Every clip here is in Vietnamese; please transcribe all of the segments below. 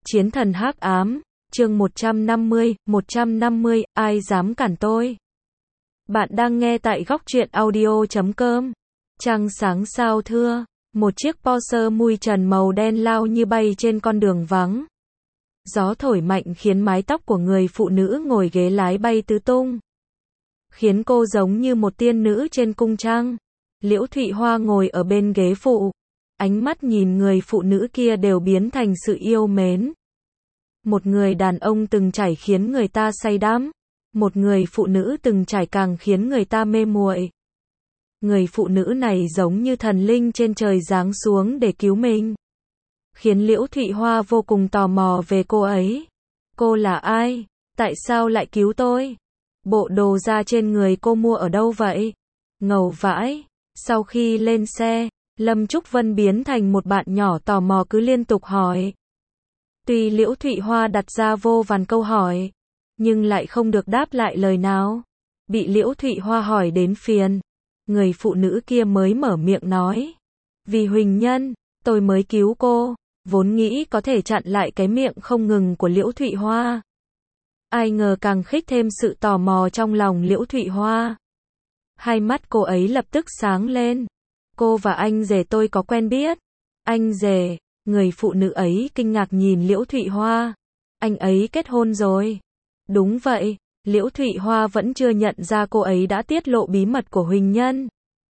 Chiến thần hắc ám, chương 150, ai dám cản tôi? Bạn đang nghe tại góc truyện audio.com. Trăng sáng sao thưa, một chiếc Porsche mui trần màu đen lao như bay trên con đường vắng. Gió thổi mạnh khiến mái tóc của người phụ nữ ngồi ghế lái bay tứ tung, khiến cô giống như một tiên nữ trên cung trăng. Liễu Thụy Hoa ngồi ở bên ghế phụ, ánh mắt nhìn người phụ nữ kia đều biến thành sự yêu mến. Một người đàn ông từng trải khiến người ta say đắm, một người phụ nữ từng trải càng khiến người ta mê muội. Người phụ nữ này giống như thần linh trên trời giáng xuống để cứu mình, khiến Liễu Thụy Hoa vô cùng tò mò về cô ấy. Cô là ai? Tại sao lại cứu tôi? Bộ đồ da trên người cô mua ở đâu vậy? Ngầu vãi. Sau khi lên xe, Lâm Trúc Vân biến thành một bạn nhỏ tò mò cứ liên tục hỏi. Tuy Liễu Thụy Hoa đặt ra vô vàn câu hỏi, nhưng lại không được đáp lại lời nào. Bị Liễu Thụy Hoa hỏi đến phiền, người phụ nữ kia mới mở miệng nói. Vì Huỳnh Nhân, tôi mới cứu cô, vốn nghĩ có thể chặn lại cái miệng không ngừng của Liễu Thụy Hoa. Ai ngờ càng khích thêm sự tò mò trong lòng Liễu Thụy Hoa. Hai mắt cô ấy lập tức sáng lên. Cô và anh rể tôi có quen biết? Anh rể? Người phụ nữ ấy kinh ngạc nhìn Liễu Thụy Hoa. Anh ấy kết hôn rồi. Đúng vậy, Liễu Thụy Hoa vẫn chưa nhận ra cô ấy đã tiết lộ bí mật của Huỳnh Nhân.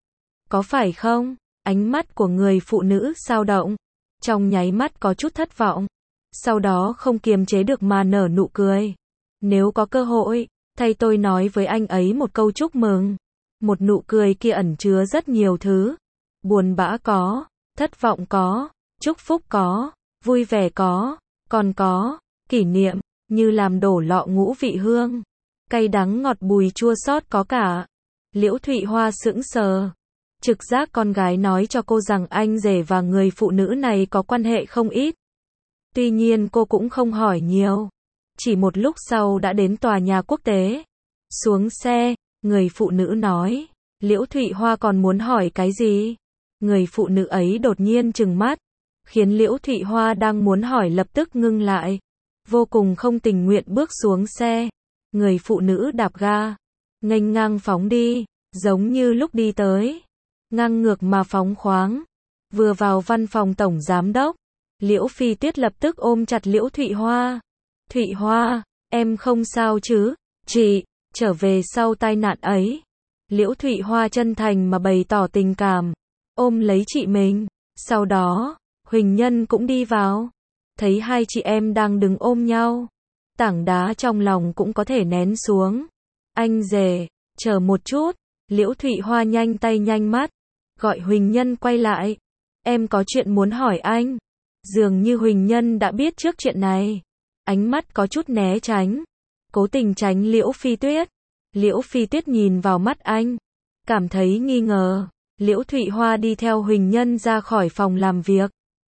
Có phải không? Ánh mắt của người phụ nữ dao động, trong nháy mắt có chút thất vọng. Sau đó không kiềm chế được mà nở nụ cười. Nếu có cơ hội, thay tôi nói với anh ấy một câu chúc mừng. Một nụ cười kia ẩn chứa rất nhiều thứ. Buồn bã có, thất vọng có, chúc phúc có, vui vẻ có, còn có kỷ niệm, như làm đổ lọ ngũ vị hương. Cay đắng ngọt bùi chua xót có cả. Liễu Thụy Hoa sững sờ. Trực giác con gái nói cho cô rằng anh rể và người phụ nữ này có quan hệ không ít. Tuy nhiên cô cũng không hỏi nhiều. Chỉ một lúc sau đã đến tòa nhà quốc tế. Xuống xe, người phụ nữ nói. Liễu Thụy Hoa còn muốn hỏi cái gì? Người phụ nữ ấy đột nhiên trừng mắt, khiến Liễu Thụy Hoa đang muốn hỏi lập tức ngưng lại. Vô cùng không tình nguyện bước xuống xe. Người phụ nữ đạp ga, nghênh ngang phóng đi, giống như lúc đi tới. Ngang ngược mà phóng khoáng. Vừa vào văn phòng tổng giám đốc, Liễu Phi Tuyết lập tức ôm chặt Liễu Thụy Hoa. Thụy Hoa, em không sao chứ? Chị, trở về sau tai nạn ấy. Liễu Thụy Hoa chân thành mà bày tỏ tình cảm, ôm lấy chị mình. Sau đó, Huỳnh Nhân cũng đi vào. Thấy hai chị em đang đứng ôm nhau, tảng đá trong lòng cũng có thể nén xuống. Anh rể, chờ một chút. Liễu Thụy Hoa nhanh tay nhanh mắt, gọi Huỳnh Nhân quay lại. Em có chuyện muốn hỏi anh. Dường như Huỳnh Nhân đã biết trước chuyện này. Ánh mắt có chút né tránh, cố tình tránh Liễu Phi Tuyết. Liễu Phi Tuyết nhìn vào mắt anh, cảm thấy nghi ngờ. Liễu Thụy Hoa đi theo Huỳnh Nhân ra khỏi phòng làm việc,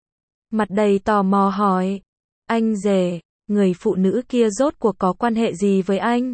mặt đầy tò mò hỏi. Anh rể, người phụ nữ kia rốt cuộc có quan hệ gì với anh?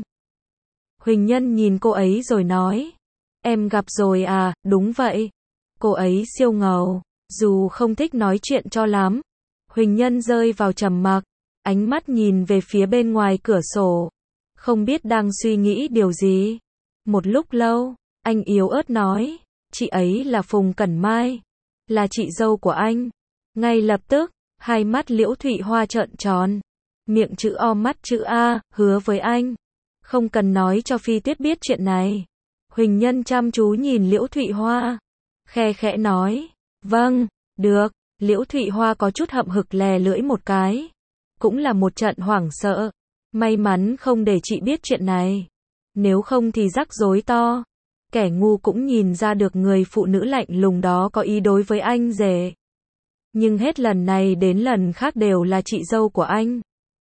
Huỳnh Nhân nhìn cô ấy rồi nói. Em gặp rồi à? Đúng vậy. Cô ấy siêu ngầu, dù không thích nói chuyện cho lắm. Huỳnh Nhân rơi vào trầm mặc, ánh mắt nhìn về phía bên ngoài cửa sổ, không biết đang suy nghĩ điều gì. Một lúc lâu, anh yếu ớt nói. Chị ấy là Phùng Cẩn Mai, là chị dâu của anh. Ngay lập tức, hai mắt Liễu Thụy Hoa trợn tròn, miệng chữ O mắt chữ A, hứa với anh. Không cần nói cho Phi Tuyết biết chuyện này. Huỳnh Nhân chăm chú nhìn Liễu Thụy Hoa, khe khẽ nói. Vâng, được. Liễu Thụy Hoa có chút hậm hực lè lưỡi một cái. Cũng là một trận hoảng sợ. May mắn không để chị biết chuyện này, nếu không thì rắc rối to. Kẻ ngu cũng nhìn ra được người phụ nữ lạnh lùng đó có ý đối với anh rể. Nhưng hết lần này đến lần khác đều là chị dâu của anh.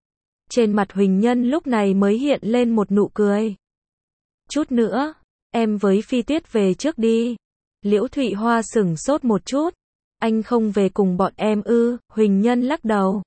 Trên mặt Huỳnh Nhân lúc này mới hiện lên một nụ cười. Chút nữa, em với Phi Tuyết về trước đi. Liễu Thụy Hoa sửng sốt một chút. Anh không về cùng bọn em ư? Huỳnh Nhân lắc đầu.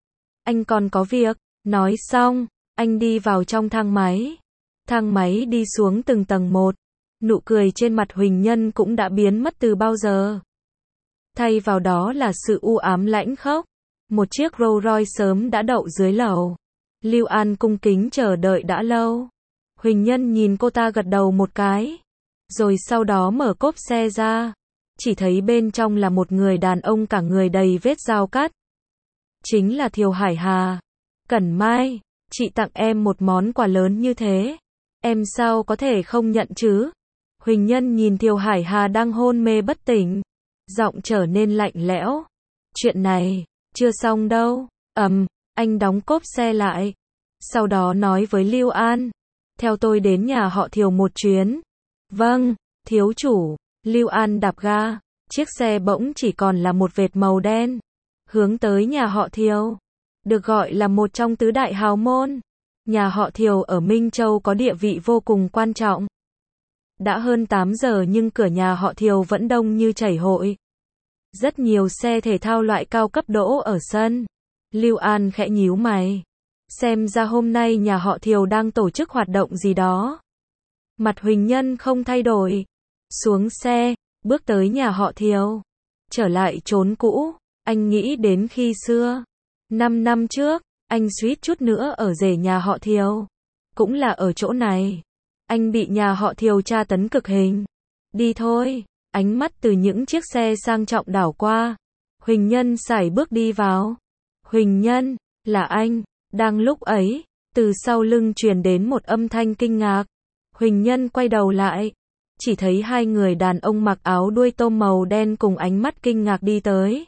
Anh còn có việc. Nói xong, anh đi vào trong thang máy. Thang máy đi xuống từng tầng một. Nụ cười trên mặt Huỳnh Nhân cũng đã biến mất từ bao giờ. Thay vào đó là sự u ám lãnh khốc. Một chiếc Rolls Royce sớm đã đậu dưới lầu. Lưu An cung kính chờ đợi đã lâu. Huỳnh Nhân nhìn cô ta gật đầu một cái. Rồi sau đó mở cốp xe ra. Chỉ thấy bên trong là một người đàn ông cả người đầy vết dao cắt. Chính là Thiều Hải Hà. Cẩn Mai, chị tặng em một món quà lớn như thế. Em sao có thể không nhận chứ? Huỳnh Nhân nhìn Thiều Hải Hà đang hôn mê bất tỉnh. Giọng trở nên lạnh lẽo. Chuyện này, chưa xong đâu. Anh đóng cốp xe lại. Sau đó nói với Lưu An. Theo tôi đến nhà họ Thiều một chuyến. Vâng, thiếu chủ. Lưu An đạp ga. Chiếc xe bỗng chỉ còn là một vệt màu đen. Hướng tới nhà họ Thiều. Được gọi là một trong tứ đại hào môn. Nhà họ Thiều ở Minh Châu có địa vị vô cùng quan trọng. Đã hơn 8 giờ nhưng cửa nhà họ Thiều vẫn đông như chảy hội. Rất nhiều xe thể thao loại cao cấp đỗ ở sân. Lưu An khẽ nhíu mày. Xem ra hôm nay nhà họ Thiều đang tổ chức hoạt động gì đó. Mặt Huỳnh Nhân không thay đổi. Xuống xe, bước tới nhà họ Thiều. Trở lại chốn cũ, anh nghĩ đến khi xưa. 5 năm trước, anh suýt chút nữa ở rể nhà họ Thiều. Cũng là ở chỗ này. Anh bị nhà họ Thiều tra tấn cực hình. Đi thôi. Ánh mắt từ những chiếc xe sang trọng đảo qua. Huỳnh Nhân sải bước đi vào. Huỳnh Nhân, là anh. Đang lúc ấy, từ sau lưng truyền đến một âm thanh kinh ngạc. Huỳnh Nhân quay đầu lại. Chỉ thấy hai người đàn ông mặc áo đuôi tôm màu đen cùng ánh mắt kinh ngạc đi tới.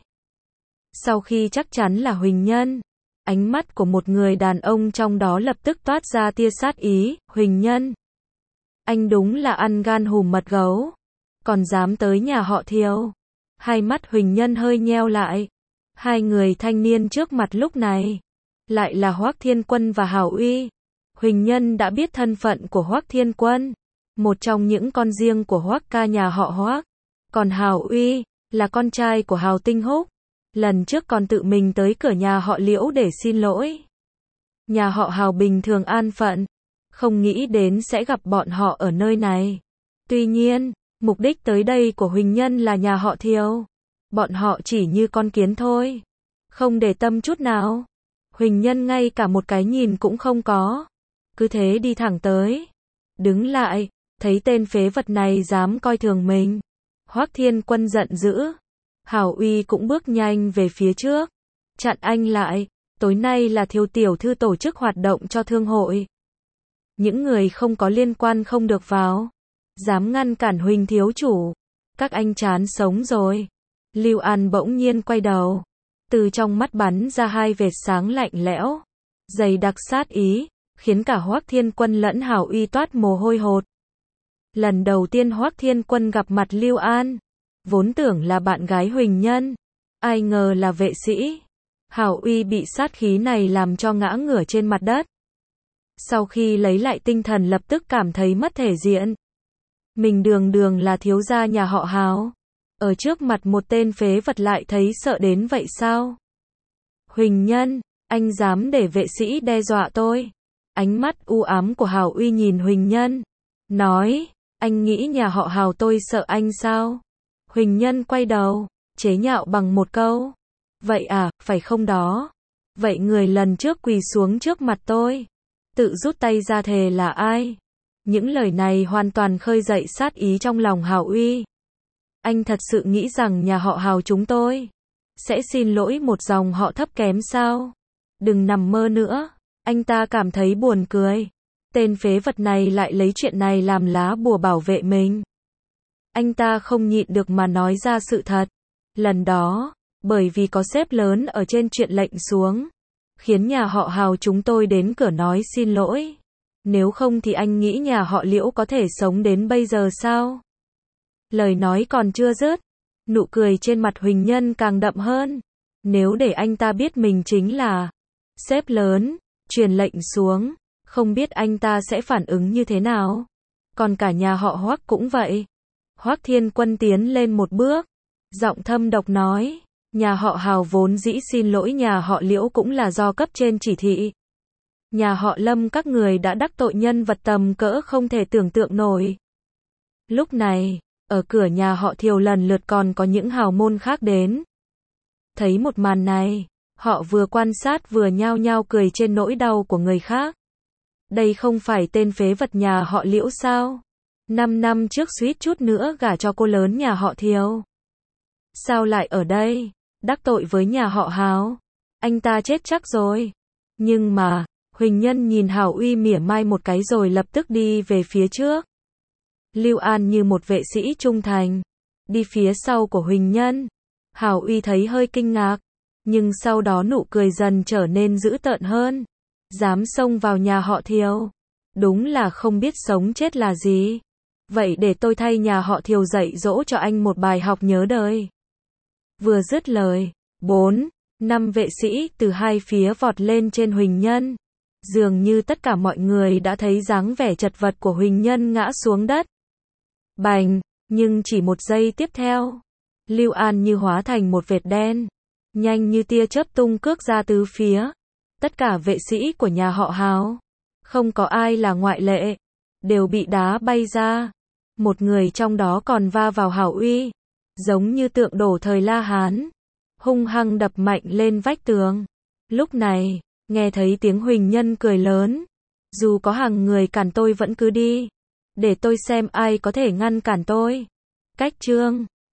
Sau khi chắc chắn là Huỳnh Nhân, ánh mắt của một người đàn ông trong đó lập tức toát ra tia sát ý. Huỳnh Nhân, anh đúng là ăn gan hùm mật gấu. Còn dám tới nhà họ Thiều. Hai mắt Huỳnh Nhân hơi nheo lại. Hai người thanh niên trước mặt lúc này lại là Hoắc Thiên Quân và Hào Uy. Huỳnh Nhân đã biết thân phận của Hoắc Thiên Quân, một trong những con riêng của Hoắc ca nhà họ Hoắc. Còn Hào Uy là con trai của Hào Tinh Húc. Lần trước còn tự mình tới cửa nhà họ Liễu để xin lỗi. Nhà họ Hào bình thường an phận, không nghĩ đến sẽ gặp bọn họ ở nơi này. Tuy nhiên, mục đích tới đây của Huỳnh Nhân là nhà họ Thiều. Bọn họ chỉ như con kiến thôi, không để tâm chút nào. Huỳnh Nhân ngay cả một cái nhìn cũng không có. Cứ thế đi thẳng tới. Đứng lại, thấy tên phế vật này dám coi thường mình. Hoắc Thiên Quân giận dữ. Hào Uy cũng bước nhanh về phía trước. Chặn anh lại. Tối nay là Thiều tiểu thư tổ chức hoạt động cho thương hội. Những người không có liên quan không được vào. Dám ngăn cản Huỳnh thiếu chủ. Các anh chán sống rồi. Lưu An bỗng nhiên quay đầu. Từ trong mắt bắn ra hai vệt sáng lạnh lẽo, dày đặc sát ý, khiến cả Hoắc Thiên Quân lẫn Hào Uy toát mồ hôi hột. Lần đầu tiên Hoắc Thiên Quân gặp mặt Lưu An, vốn tưởng là bạn gái Huỳnh Nhân, ai ngờ là vệ sĩ. Hào Uy bị sát khí này làm cho ngã ngửa trên mặt đất. Sau khi lấy lại tinh thần lập tức cảm thấy mất thể diện. Mình đường đường là thiếu gia nhà họ Hào, ở trước mặt một tên phế vật lại thấy sợ đến vậy sao? Huỳnh Nhân, anh dám để vệ sĩ đe dọa tôi? Ánh mắt u ám của Hào Uy nhìn Huỳnh Nhân, nói, anh nghĩ nhà họ Hào tôi sợ anh sao? Huỳnh Nhân quay đầu, chế nhạo bằng một câu. Vậy à, phải không đó? Vậy người lần trước quỳ xuống trước mặt tôi, tự rút tay ra thề là ai? Những lời này hoàn toàn khơi dậy sát ý trong lòng Hào Uy. Anh thật sự nghĩ rằng nhà họ Hào chúng tôi sẽ xin lỗi một dòng họ thấp kém sao? Đừng nằm mơ nữa. Anh ta cảm thấy buồn cười. Tên phế vật này lại lấy chuyện này làm lá bùa bảo vệ mình. Anh ta không nhịn được mà nói ra sự thật. Lần đó, bởi vì có sếp lớn ở trên chuyện lệnh xuống, khiến nhà họ Hào chúng tôi đến cửa nói xin lỗi. Nếu không thì anh nghĩ nhà họ Liễu có thể sống đến bây giờ sao? Lời nói còn chưa dứt, nụ cười trên mặt Huỳnh Nhân càng đậm hơn. Nếu để anh ta biết mình chính là sếp lớn, truyền lệnh xuống, không biết anh ta sẽ phản ứng như thế nào. Còn cả nhà họ Hoắc cũng vậy. Hoắc Thiên Quân tiến lên một bước, giọng thâm độc nói, nhà họ Hào vốn dĩ xin lỗi nhà họ Liễu cũng là do cấp trên chỉ thị. Nhà họ Lâm các người đã đắc tội nhân vật tầm cỡ không thể tưởng tượng nổi. Lúc này, ở cửa nhà họ Thiều lần lượt còn có những hào môn khác đến. Thấy một màn này, Họ vừa quan sát vừa nhao nhao cười trên nỗi đau của người khác. Đây không phải tên phế vật nhà họ Liễu sao? 5 năm trước suýt chút nữa gả cho cô lớn nhà họ Thiều. Sao lại ở đây? Đắc tội với nhà họ Hào. Anh ta chết chắc rồi. Nhưng mà, Huỳnh Nhân nhìn Hào Uy mỉa mai một cái rồi lập tức đi về phía trước. Lưu An như một vệ sĩ trung thành, đi phía sau của Huỳnh Nhân. Hào Uy thấy hơi kinh ngạc, nhưng sau đó nụ cười dần trở nên dữ tợn hơn. Dám xông vào nhà họ Thiều, đúng là không biết sống chết là gì. Vậy để tôi thay nhà họ Thiều dạy dỗ cho anh một bài học nhớ đời. Vừa dứt lời, 4-5 vệ sĩ từ hai phía vọt lên trên Huỳnh Nhân. Dường như tất cả mọi người đã thấy dáng vẻ chật vật của Huỳnh Nhân ngã xuống đất. Bành, nhưng chỉ một giây tiếp theo, Lưu An như hóa thành một vệt đen, nhanh như tia chớp tung cước ra tứ phía. Tất cả vệ sĩ của nhà họ Hào, không có ai là ngoại lệ, đều bị đá bay ra. Một người trong đó còn va vào Hào Uy, giống như tượng đổ thời La Hán, hung hăng đập mạnh lên vách tường. Lúc này, nghe thấy tiếng Huỳnh Nhân cười lớn. Dù có hàng người cản tôi vẫn cứ đi. Để tôi xem ai có thể ngăn cản tôi. Cách chương